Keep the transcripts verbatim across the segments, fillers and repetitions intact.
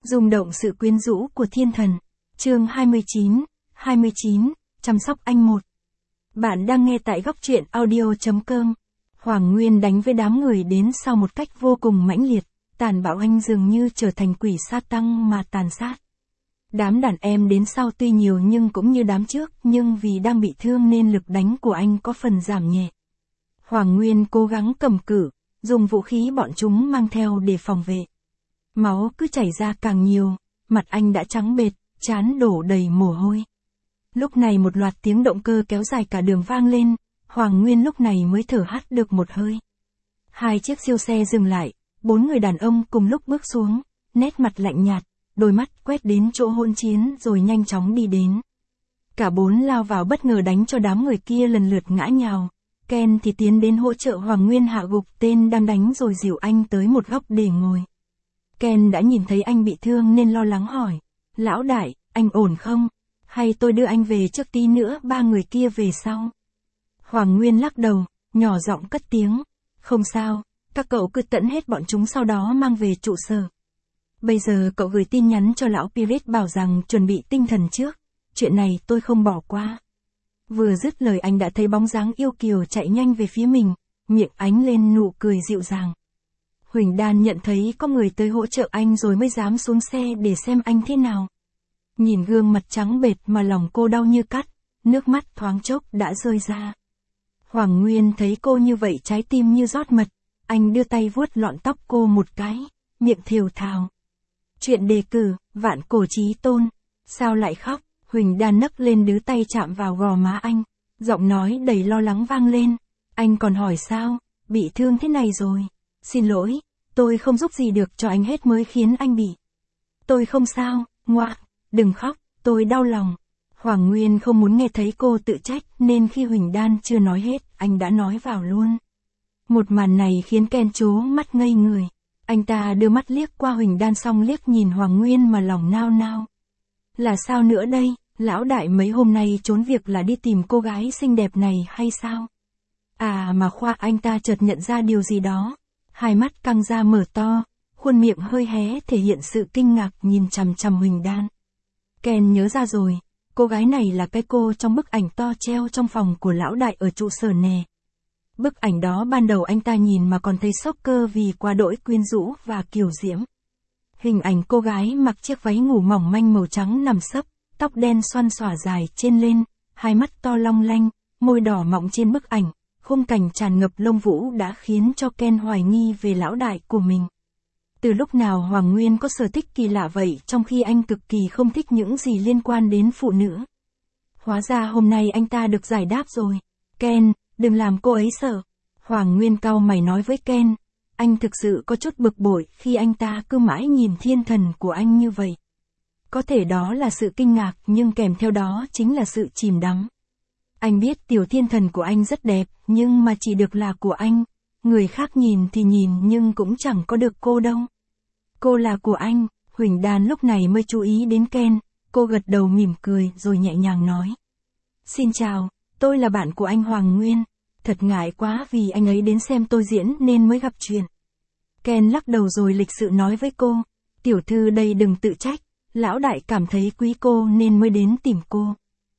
Rung động sự quyến rũ của thiên thần. Chương hai mươi chín, hai mươi chín, chăm sóc anh một. Bạn đang nghe tại góc truyện audio chấm com. Hoàng Nguyên đánh với đám người đến sau một cách vô cùng mãnh liệt, tàn bạo, anh dường như trở thành quỷ sa tăng mà tàn sát. Đám đàn em đến sau tuy nhiều nhưng cũng như đám trước, nhưng vì đang bị thương nên lực đánh của anh có phần giảm nhẹ. Hoàng Nguyên cố gắng cầm cự, dùng vũ khí bọn chúng mang theo để phòng vệ. Máu cứ chảy ra càng nhiều, mặt anh đã trắng bệch, trán đổ đầy mồ hôi. Lúc này một loạt tiếng động cơ kéo dài cả đường vang lên, Hoàng Nguyên lúc này mới thở hắt được một hơi. Hai chiếc siêu xe dừng lại, bốn người đàn ông cùng lúc bước xuống, nét mặt lạnh nhạt, đôi mắt quét đến chỗ hỗn chiến rồi nhanh chóng đi đến. Cả bốn lao vào bất ngờ đánh cho đám người kia lần lượt ngã nhào. Ken thì tiến đến hỗ trợ Hoàng Nguyên hạ gục tên đang đánh rồi dìu anh tới một góc để ngồi. Ken đã nhìn thấy anh bị thương nên lo lắng hỏi, lão đại, anh ổn không? Hay tôi đưa anh về trước tí nữa ba người kia về sau? Hoàng Nguyên lắc đầu, nhỏ giọng cất tiếng, không sao, các cậu cứ tận hết bọn chúng sau đó mang về trụ sở. Bây giờ cậu gửi tin nhắn cho lão Pirit bảo rằng chuẩn bị tinh thần trước, chuyện này tôi không bỏ qua. Vừa dứt lời anh đã thấy bóng dáng yêu kiều chạy nhanh về phía mình, miệng ánh lên nụ cười dịu dàng. Huỳnh Đan nhận thấy có người tới hỗ trợ anh rồi mới dám xuống xe để xem anh thế nào. Nhìn gương mặt trắng bệch mà lòng cô đau như cắt, nước mắt thoáng chốc đã rơi ra. Hoàng Nguyên thấy cô như vậy trái tim như rót mật, anh đưa tay vuốt lọn tóc cô một cái, miệng thều thào. Chuyện đề cử, vạn cổ chí tôn, sao lại khóc? Huỳnh Đan nấc lên đứa tay chạm vào gò má anh, giọng nói đầy lo lắng vang lên. Anh còn hỏi sao, bị thương thế này rồi. Xin lỗi, tôi không giúp gì được cho anh hết mới khiến anh bị. Tôi không sao, ngoạ, đừng khóc, tôi đau lòng. Hoàng Nguyên không muốn nghe thấy cô tự trách nên khi Huỳnh Đan chưa nói hết, anh đã nói vào luôn. Một màn này khiến Ken trố mắt ngây người. Anh ta đưa mắt liếc qua Huỳnh Đan xong liếc nhìn Hoàng Nguyên mà lòng nao nao. Là sao nữa đây, lão đại mấy hôm nay trốn việc là đi tìm cô gái xinh đẹp này hay sao? À mà khoa, anh ta chợt nhận ra điều gì đó. Hai mắt căng ra mở to, khuôn miệng hơi hé thể hiện sự kinh ngạc nhìn chằm chằm Huỳnh Đan. Ken nhớ ra rồi, cô gái này là cái cô trong bức ảnh to treo trong phòng của lão đại ở trụ sở nè. Bức ảnh đó ban đầu anh ta nhìn mà còn thấy sốc cơ vì quá đỗi quyến rũ và kiều diễm. Hình ảnh cô gái mặc chiếc váy ngủ mỏng manh màu trắng nằm sấp, tóc đen xoăn xõa dài trên lên, hai mắt to long lanh, môi đỏ mọng trên bức ảnh, khung cảnh tràn ngập lông vũ đã khiến cho Ken hoài nghi về lão đại của mình. Từ lúc nào Hoàng Nguyên có sở thích kỳ lạ vậy trong khi anh cực kỳ không thích những gì liên quan đến phụ nữ? Hóa ra hôm nay anh ta được giải đáp rồi. Ken, đừng làm cô ấy sợ. Hoàng Nguyên cau mày nói với Ken. Anh thực sự có chút bực bội khi anh ta cứ mãi nhìn thiên thần của anh như vậy. Có thể đó là sự kinh ngạc nhưng kèm theo đó chính là sự chìm đắm. Anh biết tiểu thiên thần của anh rất đẹp nhưng mà chỉ được là của anh. Người khác nhìn thì nhìn nhưng cũng chẳng có được cô đâu. Cô là của anh. Huỳnh Đan lúc này mới chú ý đến Ken. Cô gật đầu mỉm cười rồi nhẹ nhàng nói. Xin chào, tôi là bạn của anh Hoàng Nguyên. Thật ngại quá vì anh ấy đến xem tôi diễn nên mới gặp chuyện. Ken lắc đầu rồi lịch sự nói với cô. Tiểu thư đây đừng tự trách. Lão đại cảm thấy quý cô nên mới đến tìm cô.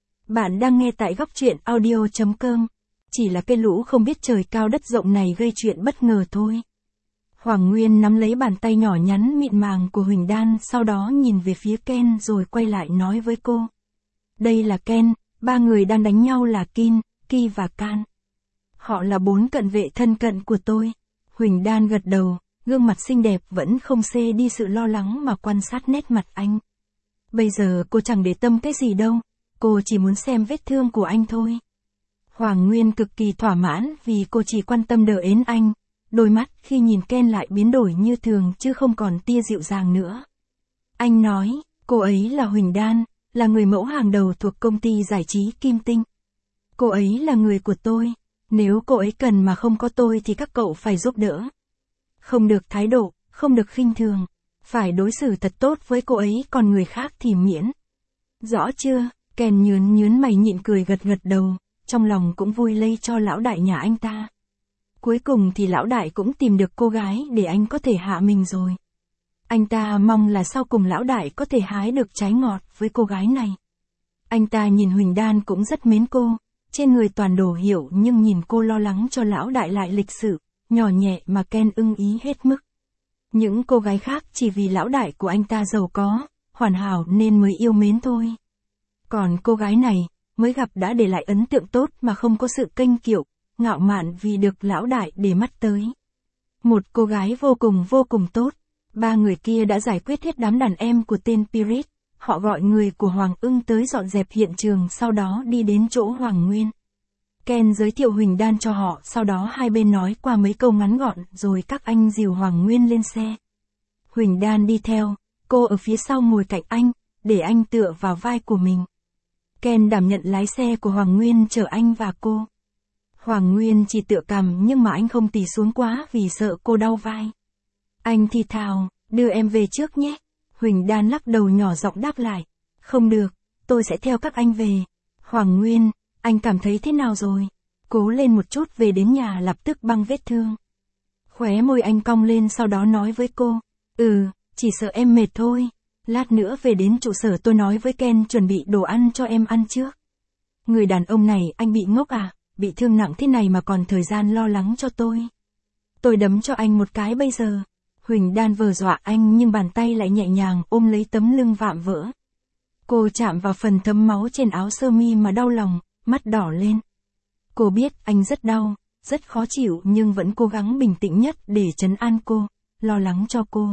Bạn đang nghe tại góc truyện audio chấm com. Chỉ là cái lũ không biết trời cao đất rộng này gây chuyện bất ngờ thôi. Hoàng Nguyên nắm lấy bàn tay nhỏ nhắn mịn màng của Huỳnh Đan, sau đó nhìn về phía Ken rồi quay lại nói với cô. Đây là Ken, ba người đang đánh nhau là Kin, Ki và Kan. Họ là bốn cận vệ thân cận của tôi. Huỳnh Đan gật đầu, gương mặt xinh đẹp vẫn không xê đi sự lo lắng mà quan sát nét mặt anh. Bây giờ cô chẳng để tâm cái gì đâu, cô chỉ muốn xem vết thương của anh thôi. Hoàng Nguyên cực kỳ thỏa mãn vì cô chỉ quan tâm đờ ến anh, đôi mắt khi nhìn Ken lại biến đổi như thường chứ không còn tia dịu dàng nữa. Anh nói, cô ấy là Huỳnh Đan, là người mẫu hàng đầu thuộc công ty giải trí Kim Tinh. Cô ấy là người của tôi, nếu cô ấy cần mà không có tôi thì các cậu phải giúp đỡ. Không được thái độ, không được khinh thường, phải đối xử thật tốt với cô ấy còn người khác thì miễn. Rõ chưa? Ken nhớn nhớn mày nhịn cười gật gật đầu, trong lòng cũng vui lây cho lão đại nhà anh ta. Cuối cùng thì lão đại cũng tìm được cô gái để anh có thể hạ mình rồi. Anh ta mong là sau cùng lão đại có thể hái được trái ngọt với cô gái này. Anh ta nhìn Huỳnh Đan cũng rất mến cô, trên người toàn đồ hiệu nhưng nhìn cô lo lắng cho lão đại lại lịch sự, nhỏ nhẹ mà Ken ưng ý hết mức. Những cô gái khác chỉ vì lão đại của anh ta giàu có, hoàn hảo nên mới yêu mến thôi. Còn cô gái này, mới gặp đã để lại ấn tượng tốt mà không có sự kênh kiệu, ngạo mạn vì được lão đại để mắt tới. Một cô gái vô cùng vô cùng tốt. Ba người kia đã giải quyết hết đám đàn em của tên Pirit, họ gọi người của Hoàng Ưng tới dọn dẹp hiện trường sau đó đi đến chỗ Hoàng Nguyên. Ken giới thiệu Huỳnh Đan cho họ, sau đó hai bên nói qua mấy câu ngắn gọn rồi các anh dìu Hoàng Nguyên lên xe. Huỳnh Đan đi theo, cô ở phía sau ngồi cạnh anh, để anh tựa vào vai của mình. Ken đảm nhận lái xe của Hoàng Nguyên chở anh và cô. Hoàng Nguyên chỉ tựa cằm nhưng mà anh không tì xuống quá vì sợ cô đau vai. Anh thì thào, đưa em về trước nhé. Huỳnh Đan lắc đầu nhỏ giọng đáp lại. Không được, tôi sẽ theo các anh về. Hoàng Nguyên, anh cảm thấy thế nào rồi? Cố lên một chút, về đến nhà lập tức băng vết thương. Khóe môi anh cong lên sau đó nói với cô. Ừ, chỉ sợ em mệt thôi. Lát nữa về đến trụ sở tôi nói với Ken chuẩn bị đồ ăn cho em ăn trước. Người đàn ông này, anh bị ngốc à? Bị thương nặng thế này mà còn thời gian lo lắng cho tôi. Tôi đấm cho anh một cái bây giờ. Huỳnh Đan vờ dọa anh nhưng bàn tay lại nhẹ nhàng ôm lấy tấm lưng vạm vỡ. Cô chạm vào phần thấm máu trên áo sơ mi mà đau lòng, mắt đỏ lên. Cô biết anh rất đau, rất khó chịu nhưng vẫn cố gắng bình tĩnh nhất để trấn an cô, lo lắng cho cô.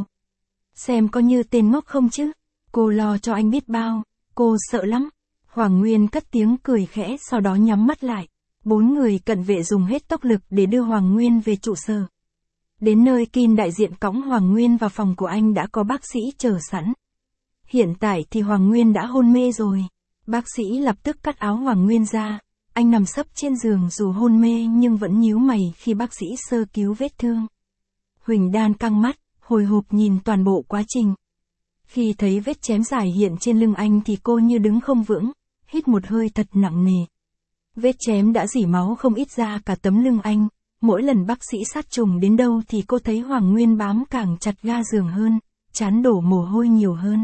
Xem có như tên ngốc không chứ? Cô lo cho anh biết bao, cô sợ lắm. Hoàng Nguyên cất tiếng cười khẽ sau đó nhắm mắt lại. Bốn người cận vệ dùng hết tốc lực để đưa Hoàng Nguyên về trụ sở. Đến nơi Kim đại diện cõng Hoàng Nguyên vào phòng của anh đã có bác sĩ chờ sẵn. Hiện tại thì Hoàng Nguyên đã hôn mê rồi. Bác sĩ lập tức cắt áo Hoàng Nguyên ra. Anh nằm sấp trên giường dù hôn mê nhưng vẫn nhíu mày khi bác sĩ sơ cứu vết thương. Huỳnh Đan căng mắt, hồi hộp nhìn toàn bộ quá trình. Khi thấy vết chém dài hiện trên lưng anh thì cô như đứng không vững, hít một hơi thật nặng nề. Vết chém đã rỉ máu không ít ra cả tấm lưng anh. Mỗi lần bác sĩ sát trùng đến đâu thì cô thấy Hoàng Nguyên bám càng chặt ga giường hơn, trán đổ mồ hôi nhiều hơn.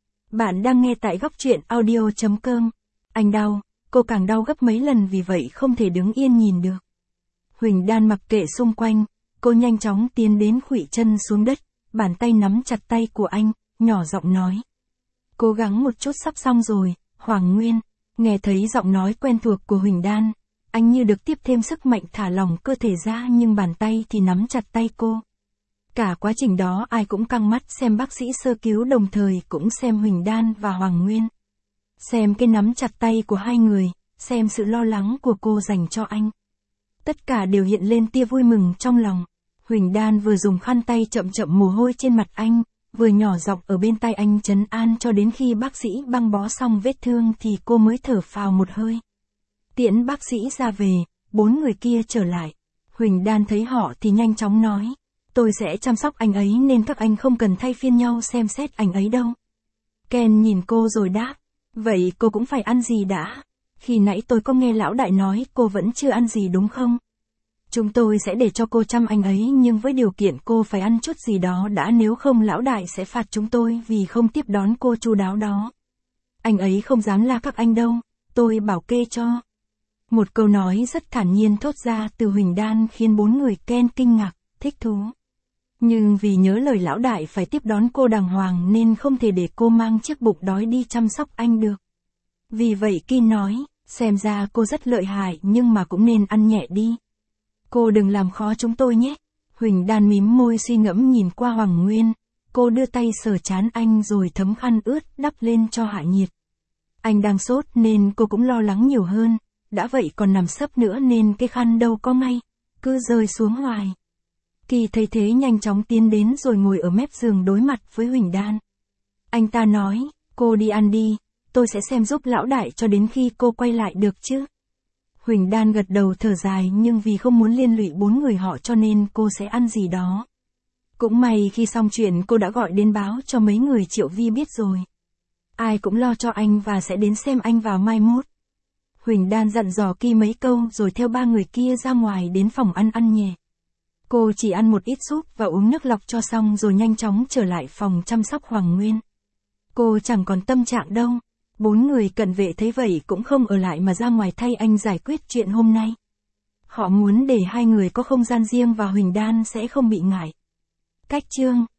Bạn đang nghe tại góc truyện audio chấm com. Anh đau, cô càng đau gấp mấy lần vì vậy không thể đứng yên nhìn được. Huỳnh Đan mặc kệ xung quanh, cô nhanh chóng tiến đến khuỵu chân xuống đất, bàn tay nắm chặt tay của anh, nhỏ giọng nói. Cố gắng một chút sắp xong rồi, Hoàng Nguyên. Nghe thấy giọng nói quen thuộc của Huỳnh Đan, anh như được tiếp thêm sức mạnh thả lỏng cơ thể ra nhưng bàn tay thì nắm chặt tay cô. Cả quá trình đó ai cũng căng mắt xem bác sĩ sơ cứu đồng thời cũng xem Huỳnh Đan và Hoàng Nguyên. Xem cái nắm chặt tay của hai người, xem sự lo lắng của cô dành cho anh. Tất cả đều hiện lên tia vui mừng trong lòng. Huỳnh Đan vừa dùng khăn tay chậm chậm mồ hôi trên mặt anh, vừa nhỏ giọng ở bên tai anh trấn an cho đến khi bác sĩ băng bó xong vết thương thì cô mới thở phào một hơi. Tiễn bác sĩ ra về, bốn người kia trở lại. Huỳnh Đan thấy họ thì nhanh chóng nói. Tôi sẽ chăm sóc anh ấy nên các anh không cần thay phiên nhau xem xét anh ấy đâu. Ken nhìn cô rồi đáp. Vậy cô cũng phải ăn gì đã? Khi nãy tôi có nghe lão đại nói cô vẫn chưa ăn gì đúng không? Chúng tôi sẽ để cho cô chăm anh ấy nhưng với điều kiện cô phải ăn chút gì đó đã, nếu không lão đại sẽ phạt chúng tôi vì không tiếp đón cô chu đáo đó. Anh ấy không dám la các anh đâu, tôi bảo kê cho. Một câu nói rất thản nhiên thốt ra từ Huỳnh Đan khiến bốn người Ken kinh ngạc, thích thú. Nhưng vì nhớ lời lão đại phải tiếp đón cô đàng hoàng nên không thể để cô mang chiếc bụng đói đi chăm sóc anh được. Vì vậy Kim nói, xem ra cô rất lợi hại nhưng mà cũng nên ăn nhẹ đi. Cô đừng làm khó chúng tôi nhé. Huỳnh Đan mím môi suy ngẫm nhìn qua Hoàng Nguyên. Cô đưa tay sờ trán anh rồi thấm khăn ướt đắp lên cho hạ nhiệt. Anh đang sốt nên cô cũng lo lắng nhiều hơn. Đã vậy còn nằm sấp nữa nên cái khăn đâu có ngay, cứ rơi xuống hoài. Kỳ thấy thế nhanh chóng tiến đến rồi ngồi ở mép giường đối mặt với Huỳnh Đan. Anh ta nói, cô đi ăn đi, tôi sẽ xem giúp lão đại cho đến khi cô quay lại được chứ. Huỳnh Đan gật đầu thở dài nhưng vì không muốn liên lụy bốn người họ cho nên cô sẽ ăn gì đó. Cũng may khi xong chuyện cô đã gọi đến báo cho mấy người Triệu Vi biết rồi. Ai cũng lo cho anh và sẽ đến xem anh vào mai mốt. Huỳnh Đan dặn dò Ki mấy câu rồi theo ba người kia ra ngoài đến phòng ăn ăn nhẹ. Cô chỉ ăn một ít súp và uống nước lọc cho xong rồi nhanh chóng trở lại phòng chăm sóc Hoàng Nguyên. Cô chẳng còn tâm trạng đâu. Bốn người cận vệ thấy vậy cũng không ở lại mà ra ngoài thay anh giải quyết chuyện hôm nay. Họ muốn để hai người có không gian riêng và Huỳnh Đan sẽ không bị ngại. Cách chương